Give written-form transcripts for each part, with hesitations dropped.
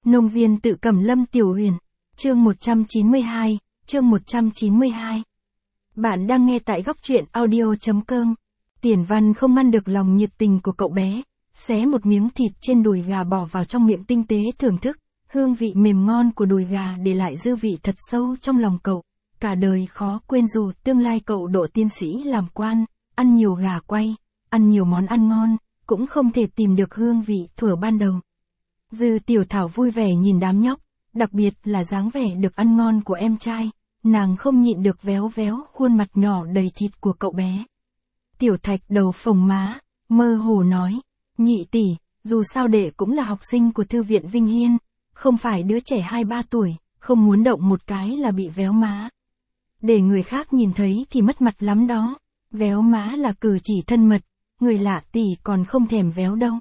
Nông viên tự Cẩm Lâm Tiểu Huyền, chương 192, chương 192. Bạn đang nghe tại góc truyện audio.com. Tiền Văn không ngăn được lòng nhiệt tình của cậu bé, xé một miếng thịt trên đùi gà bỏ vào trong miệng tinh tế thưởng thức, hương vị mềm ngon của đùi gà để lại dư vị thật sâu trong lòng cậu. Cả đời khó quên dù tương lai cậu độ tiên sĩ làm quan, ăn nhiều gà quay, ăn nhiều món ăn ngon, cũng không thể tìm được hương vị thuở ban đầu. Dư Tiểu Thảo vui vẻ nhìn đám nhóc, đặc biệt là dáng vẻ được ăn ngon của em trai, nàng không nhịn được véo véo khuôn mặt nhỏ đầy thịt của cậu bé. Tiểu Thạch đầu phồng má, mơ hồ nói, nhị tỷ, dù sao đệ cũng là học sinh của thư viện Vinh Hiên, không phải đứa trẻ 2-3 tuổi, không muốn động một cái là bị véo má. Để người khác nhìn thấy thì mất mặt lắm đó, véo má là cử chỉ thân mật, người lạ tỷ còn không thèm véo đâu.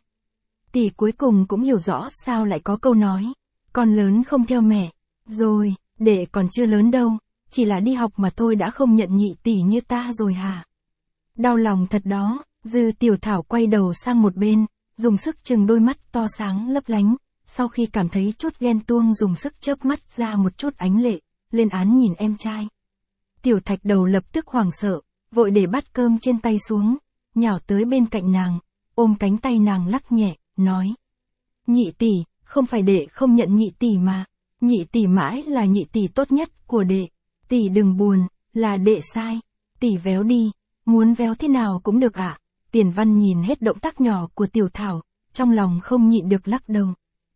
Tỷ cuối cùng cũng hiểu rõ sao lại có câu nói, con lớn không theo mẹ, rồi, đệ còn chưa lớn đâu, chỉ là đi học mà thôi đã không nhận nhị tỷ như ta rồi hả? Đau lòng thật đó, Dư Tiểu Thảo quay đầu sang một bên, dùng sức chừng đôi mắt to sáng lấp lánh, sau khi cảm thấy chút ghen tuông dùng sức chớp mắt ra một chút ánh lệ, lên án nhìn em trai. Tiểu Thạch đầu lập tức hoảng sợ, vội để bát cơm trên tay xuống, nhào tới bên cạnh nàng, ôm cánh tay nàng lắc nhẹ, nói. Nhị tỷ, không phải đệ không nhận nhị tỷ mà, nhị tỷ mãi là nhị tỷ tốt nhất của đệ, tỷ đừng buồn, là đệ sai, tỷ véo đi, muốn véo thế nào cũng được ạ. Tiền Văn nhìn hết động tác nhỏ của Tiểu Thảo, trong lòng không nhịn được lắc đầu.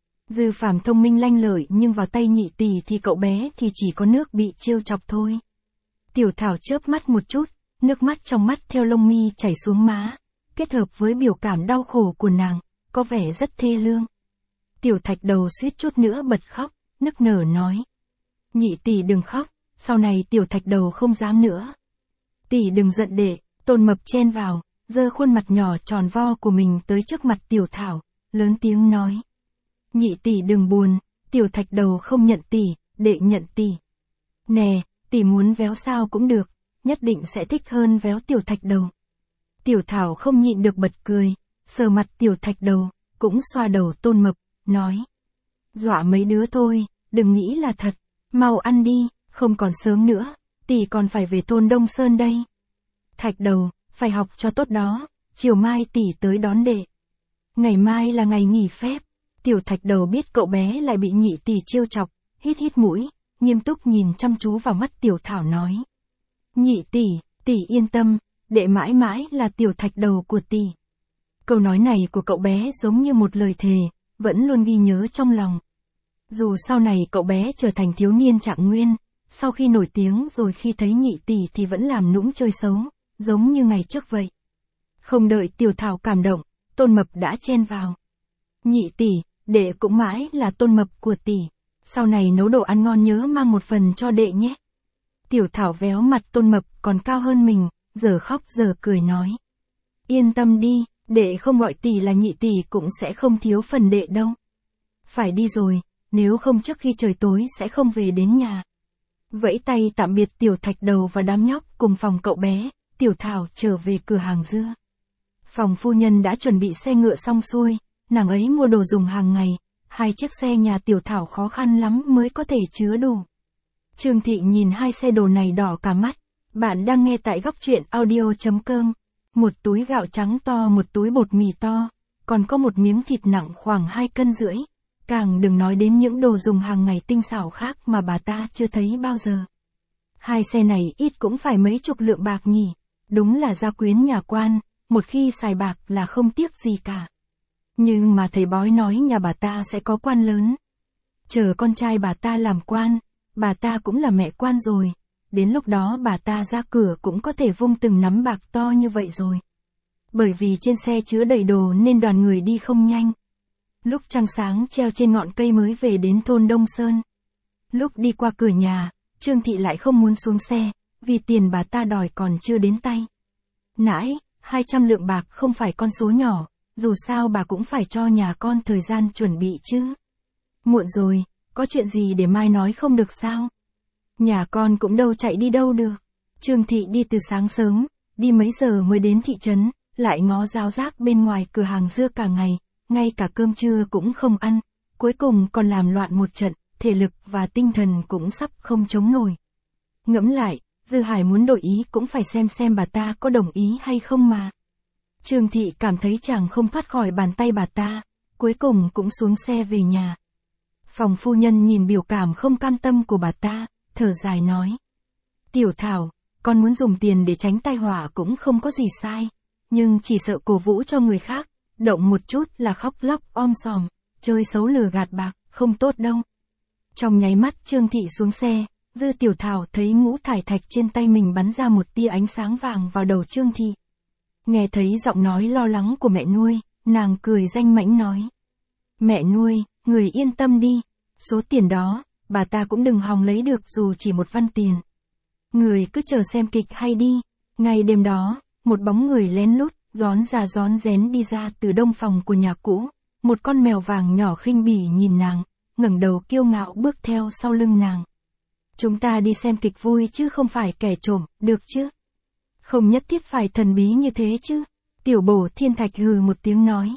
Dư Phàm thông minh lanh lợi nhưng vào tay nhị tỷ thì cậu bé thì chỉ có nước bị trêu chọc thôi. Tiểu Thảo chớp mắt một chút, nước mắt trong mắt theo lông mi chảy xuống má, kết hợp với biểu cảm đau khổ của nàng, có vẻ rất thê lương. Tiểu Thạch đầu suýt chút nữa bật khóc, nức nở nói. Nhị tỷ đừng khóc, sau này Tiểu Thạch đầu không dám nữa. Tỷ đừng giận đệ, Tôn Mập chen vào, giơ khuôn mặt nhỏ tròn vo của mình tới trước mặt Tiểu Thảo, lớn tiếng nói. Nhị tỷ đừng buồn, Tiểu Thạch đầu không nhận tỷ, đệ nhận tỷ. Nè, tỷ muốn véo sao cũng được, nhất định sẽ thích hơn véo Tiểu Thạch đầu. Tiểu Thảo không nhịn được bật cười, sờ mặt Tiểu Thạch đầu, cũng xoa đầu Tôn Mập, nói. Dọa mấy đứa thôi, đừng nghĩ là thật, mau ăn đi, không còn sớm nữa, tỷ còn phải về thôn Đông Sơn đây. Thạch đầu, phải học cho tốt đó, chiều mai tỷ tới đón đệ. Ngày mai là ngày nghỉ phép. Tiểu Thạch đầu biết cậu bé lại bị nhị tỷ trêu chọc, hít hít mũi, nghiêm túc nhìn chăm chú vào mắt Tiểu Thảo nói. Nhị tỷ, tỷ yên tâm, đệ mãi mãi là Tiểu Thạch đầu của tỷ. Câu nói này của cậu bé giống như một lời thề, vẫn luôn ghi nhớ trong lòng. Dù sau này cậu bé trở thành thiếu niên Trạng Nguyên, sau khi nổi tiếng rồi khi thấy nhị tỷ thì vẫn làm nũng chơi xấu, giống như ngày trước vậy. Không đợi Tiểu Thảo cảm động, Tôn Mập đã chen vào. Nhị tỷ, đệ cũng mãi là Tôn Mập của tỷ, sau này nấu đồ ăn ngon nhớ mang một phần cho đệ nhé. Tiểu Thảo véo mặt Tôn Mập còn cao hơn mình, giờ khóc giờ cười nói. Yên tâm đi, đệ không gọi tỷ là nhị tỷ cũng sẽ không thiếu phần đệ đâu. Phải đi rồi, nếu không trước khi trời tối sẽ không về đến nhà. Vẫy tay tạm biệt Tiểu Thạch đầu và đám nhóc cùng phòng cậu bé, Tiểu Thảo trở về cửa hàng dưa. Phòng phu nhân đã chuẩn bị xe ngựa xong xuôi, nàng ấy mua đồ dùng hàng ngày, 2 chiếc xe nhà Tiểu Thảo khó khăn lắm mới có thể chứa đủ. Trương Thị nhìn 2 xe đồ này đỏ cả mắt. Bạn đang nghe tại góc truyện audio.com. Một túi gạo trắng to, một túi bột mì to, còn có một miếng thịt nặng khoảng 2,5 cân. Càng đừng nói đến những đồ dùng hàng ngày tinh xảo khác mà bà ta chưa thấy bao giờ. 2 xe này ít cũng phải mấy chục lượng bạc nhỉ. Đúng là gia quyến nhà quan, một khi xài bạc là không tiếc gì cả. Nhưng mà thầy bói nói nhà bà ta sẽ có quan lớn. Chờ con trai bà ta làm quan, bà ta cũng là mẹ quan rồi. Đến lúc đó bà ta ra cửa cũng có thể vung từng nắm bạc to như vậy rồi. Bởi vì trên xe chứa đầy đồ nên đoàn người đi không nhanh. Lúc trăng sáng treo trên ngọn cây mới về đến thôn Đông Sơn. Lúc đi qua cửa nhà, Trương Thị lại không muốn xuống xe, vì tiền bà ta đòi còn chưa đến tay. Nãy, 200 lượng bạc không phải con số nhỏ, dù sao bà cũng phải cho nhà con thời gian chuẩn bị chứ. Muộn rồi, có chuyện gì để mai nói không được sao? Nhà con cũng đâu chạy đi đâu được. Trương Thị đi từ sáng sớm, đi mấy giờ mới đến thị trấn, lại ngó ráo rác bên ngoài cửa hàng dưa cả ngày, ngay cả cơm trưa cũng không ăn, cuối cùng còn làm loạn một trận, thể lực và tinh thần cũng sắp không chống nổi. Ngẫm lại, Dư Hải muốn đổi ý cũng phải xem bà ta có đồng ý hay không mà. Trương Thị cảm thấy chàng không thoát khỏi bàn tay bà ta, cuối cùng cũng xuống xe về nhà. Phòng phu nhân nhìn biểu cảm không cam tâm của bà ta, thở dài nói. Tiểu Thảo, con muốn dùng tiền để tránh tai họa cũng không có gì sai, nhưng chỉ sợ cổ vũ cho người khác, động một chút là khóc lóc om sòm, chơi xấu lừa gạt bạc, không tốt đâu. Trong nháy mắt Trương Thị xuống xe, Dư Tiểu Thảo thấy ngũ thải thạch trên tay mình bắn ra một tia ánh sáng vàng vào đầu Trương Thị. Nghe thấy giọng nói lo lắng của mẹ nuôi, nàng cười danh mãnh nói. Mẹ nuôi, người yên tâm đi, số tiền đó, bà ta cũng đừng hòng lấy được dù chỉ một văn tiền. Người cứ chờ xem kịch hay đi. Ngày đêm đó, một bóng người lén lút, rón ra rón rén đi ra từ đông phòng của nhà cũ. Một con mèo vàng nhỏ khinh bỉ nhìn nàng, ngẩng đầu kiêu ngạo bước theo sau lưng nàng. Chúng ta đi xem kịch vui chứ không phải kẻ trộm, được chứ? Không nhất thiết phải thần bí như thế chứ. Tiểu Bổ Thiên Thạch hừ một tiếng nói.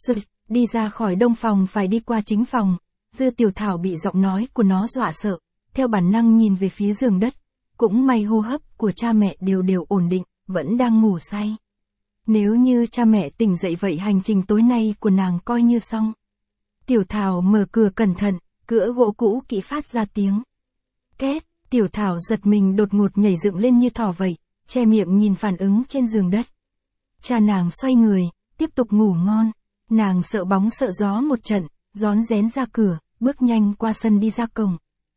Đi ra khỏi đông phòng phải đi qua chính phòng. Dư Tiểu Thảo bị giọng nói của nó dọa sợ, theo bản năng nhìn về phía giường đất. Cũng may hô hấp của cha mẹ đều ổn định, vẫn đang ngủ say. Nếu như cha mẹ tỉnh dậy vậy hành trình tối nay của nàng coi như xong. Tiểu Thảo mở cửa cẩn thận, cửa gỗ cũ kỹ phát ra tiếng. Két, Tiểu Thảo giật mình đột ngột nhảy dựng lên như thỏ vậy, che miệng nhìn phản ứng trên giường đất. Cha nàng xoay người, tiếp tục ngủ ngon. Nàng sợ bóng sợ gió một trận, rón rén ra cửa, bước nhanh qua sân đi ra cổng.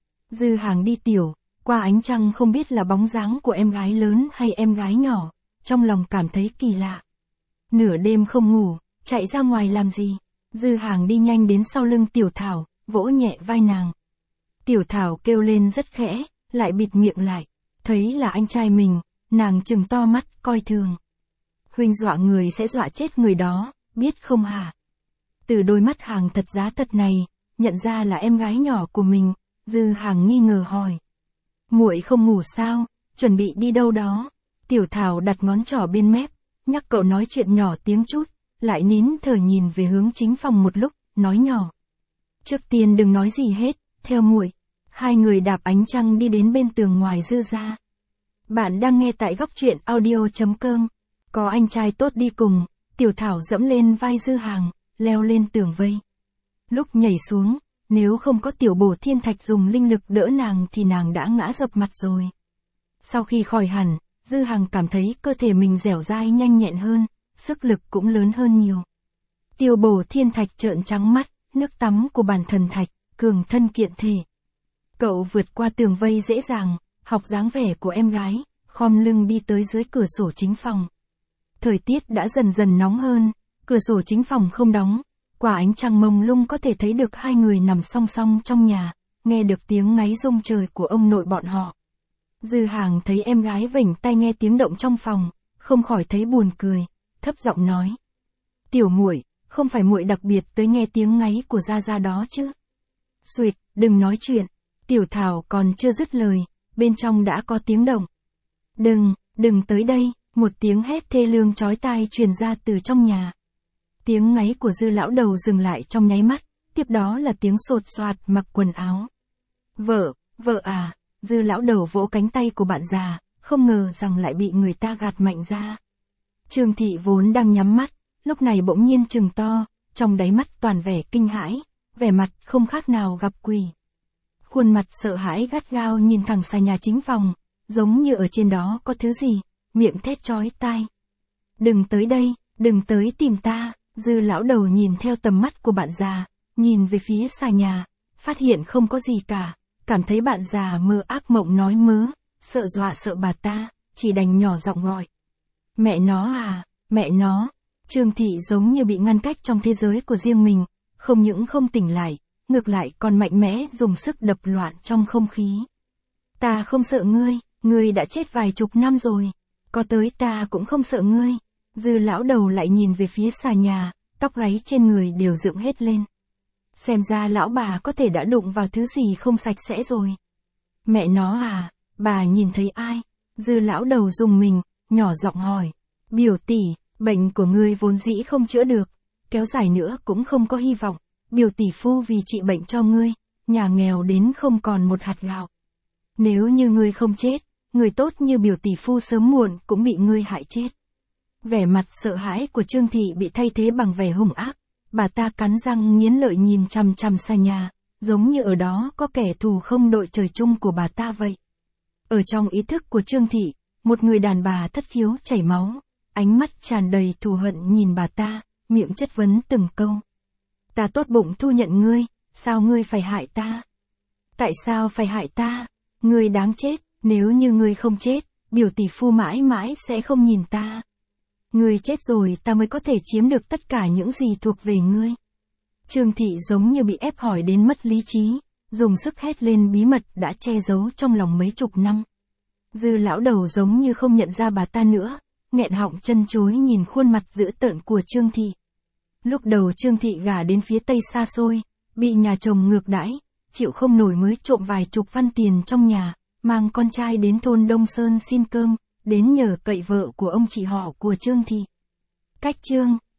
Dư Hàng đi tiểu, qua ánh trăng không biết là bóng dáng của em gái lớn hay em gái nhỏ, trong lòng cảm thấy kỳ lạ. Nửa đêm không ngủ, chạy ra ngoài làm gì? Dư Hàng đi nhanh đến sau lưng Tiểu Thảo, vỗ nhẹ vai nàng. Tiểu Thảo kêu lên rất khẽ, lại bịt miệng lại. Thấy là anh trai mình, nàng trừng to mắt, coi thường. Huynh dọa người sẽ dọa chết người đó, biết không hả? Từ đôi mắt Hàng thật giá thật này, nhận ra là em gái nhỏ của mình, Dư Hàng nghi ngờ hỏi. Muội không ngủ sao, chuẩn bị đi đâu đó? Tiểu Thảo đặt ngón trỏ bên mép, nhắc cậu nói chuyện nhỏ tiếng chút, lại nín thở nhìn về hướng chính phòng một lúc, nói nhỏ. Trước tiên đừng nói gì hết, theo muội. Hai người đạp ánh trăng đi đến bên tường ngoài Dư gia. Bạn đang nghe tại góc truyện audio.com. Có anh trai tốt đi cùng, Tiểu Thảo dẫm lên vai Dư Hàng, leo lên tường vây. Lúc nhảy xuống, nếu không có Tiểu Bổ Thiên Thạch dùng linh lực đỡ nàng thì nàng đã ngã dập mặt rồi. Sau khi khỏi hẳn, Dư Hàng cảm thấy cơ thể mình dẻo dai nhanh nhẹn hơn, sức lực cũng lớn hơn nhiều. Tiểu Bổ Thiên Thạch trợn trắng mắt, nước tắm của bản thần thạch, cường thân kiện thể. Cậu vượt qua tường vây dễ dàng, học dáng vẻ của em gái, khom lưng đi tới dưới cửa sổ chính phòng. Thời tiết đã dần dần nóng hơn, cửa sổ chính phòng không đóng, qua ánh trăng mông lung có thể thấy được hai người nằm song song trong nhà, nghe được tiếng ngáy rung trời của ông nội bọn họ. Dư Hàng thấy em gái vểnh tai nghe tiếng động trong phòng, không khỏi thấy buồn cười, thấp giọng nói. Tiểu muội, không phải muội đặc biệt tới nghe tiếng ngáy của Gia Gia đó chứ? Xuỵt, đừng nói chuyện. Tiểu Thảo còn chưa dứt lời, bên trong đã có tiếng động. Đừng tới đây, một tiếng hét thê lương chói tai truyền ra từ trong nhà. Tiếng ngáy của Dư lão đầu dừng lại trong nháy mắt, tiếp đó là tiếng sột soạt mặc quần áo. Vợ à, Dư lão đầu vỗ cánh tay của bạn già, không ngờ rằng lại bị người ta gạt mạnh ra. Trương Thị vốn đang nhắm mắt, lúc này bỗng nhiên trừng to, trong đáy mắt toàn vẻ kinh hãi, vẻ mặt không khác nào gặp quỷ. Khuôn mặt sợ hãi gắt gao nhìn thẳng xa nhà chính phòng, giống như ở trên đó có thứ gì, miệng thét chói tai. Đừng tới đây, đừng tới tìm ta. Dư lão đầu nhìn theo tầm mắt của bạn già, nhìn về phía xà nhà, phát hiện không có gì cả, cảm thấy bạn già mơ ác mộng nói mớ, sợ dọa sợ bà ta, chỉ đành nhỏ giọng gọi. Mẹ nó à, mẹ nó. Trương Thị giống như bị ngăn cách trong thế giới của riêng mình, không những không tỉnh lại, ngược lại còn mạnh mẽ dùng sức đập loạn trong không khí. Ta không sợ ngươi đã chết vài chục năm rồi, có tới ta cũng không sợ ngươi. Dư lão đầu lại nhìn về phía xà nhà, tóc gáy trên người đều dựng hết lên. Xem ra lão bà có thể đã đụng vào thứ gì không sạch sẽ rồi. Mẹ nó à, bà nhìn thấy ai? Dư lão đầu rùng mình, nhỏ giọng hỏi. Biểu tỷ, bệnh của ngươi vốn dĩ không chữa được, kéo dài nữa cũng không có hy vọng, biểu tỷ phu vì trị bệnh cho ngươi, nhà nghèo đến không còn một hạt gạo. Nếu như ngươi không chết, người tốt như biểu tỷ phu sớm muộn cũng bị ngươi hại chết. Vẻ mặt sợ hãi của Trương Thị bị thay thế bằng vẻ hung ác, bà ta cắn răng nghiến lợi nhìn chằm chằm xa nhà, giống như ở đó có kẻ thù không đội trời chung của bà ta vậy. Ở trong ý thức của Trương Thị, một người đàn bà thất khiếu chảy máu, ánh mắt tràn đầy thù hận nhìn bà ta, miệng chất vấn từng câu. Ta tốt bụng thu nhận ngươi, sao ngươi phải hại ta? Tại sao phải hại ta? Ngươi đáng chết, nếu như ngươi không chết, biểu tỷ phu mãi mãi sẽ không nhìn ta. Ngươi chết rồi ta mới có thể chiếm được tất cả những gì thuộc về ngươi. Trương Thị giống như bị ép hỏi đến mất lý trí, dùng sức hét lên bí mật đã che giấu trong lòng mấy chục năm. Dư lão đầu giống như không nhận ra bà ta nữa, nghẹn họng chân chối nhìn khuôn mặt dữ tợn của Trương Thị. Lúc đầu Trương Thị gả đến phía Tây xa xôi, bị nhà chồng ngược đãi, chịu không nổi mới trộm vài chục văn tiền trong nhà, mang con trai đến thôn Đông Sơn xin cơm, đến nhờ cậy vợ của ông chị họ của Trương Thị. Cách Trương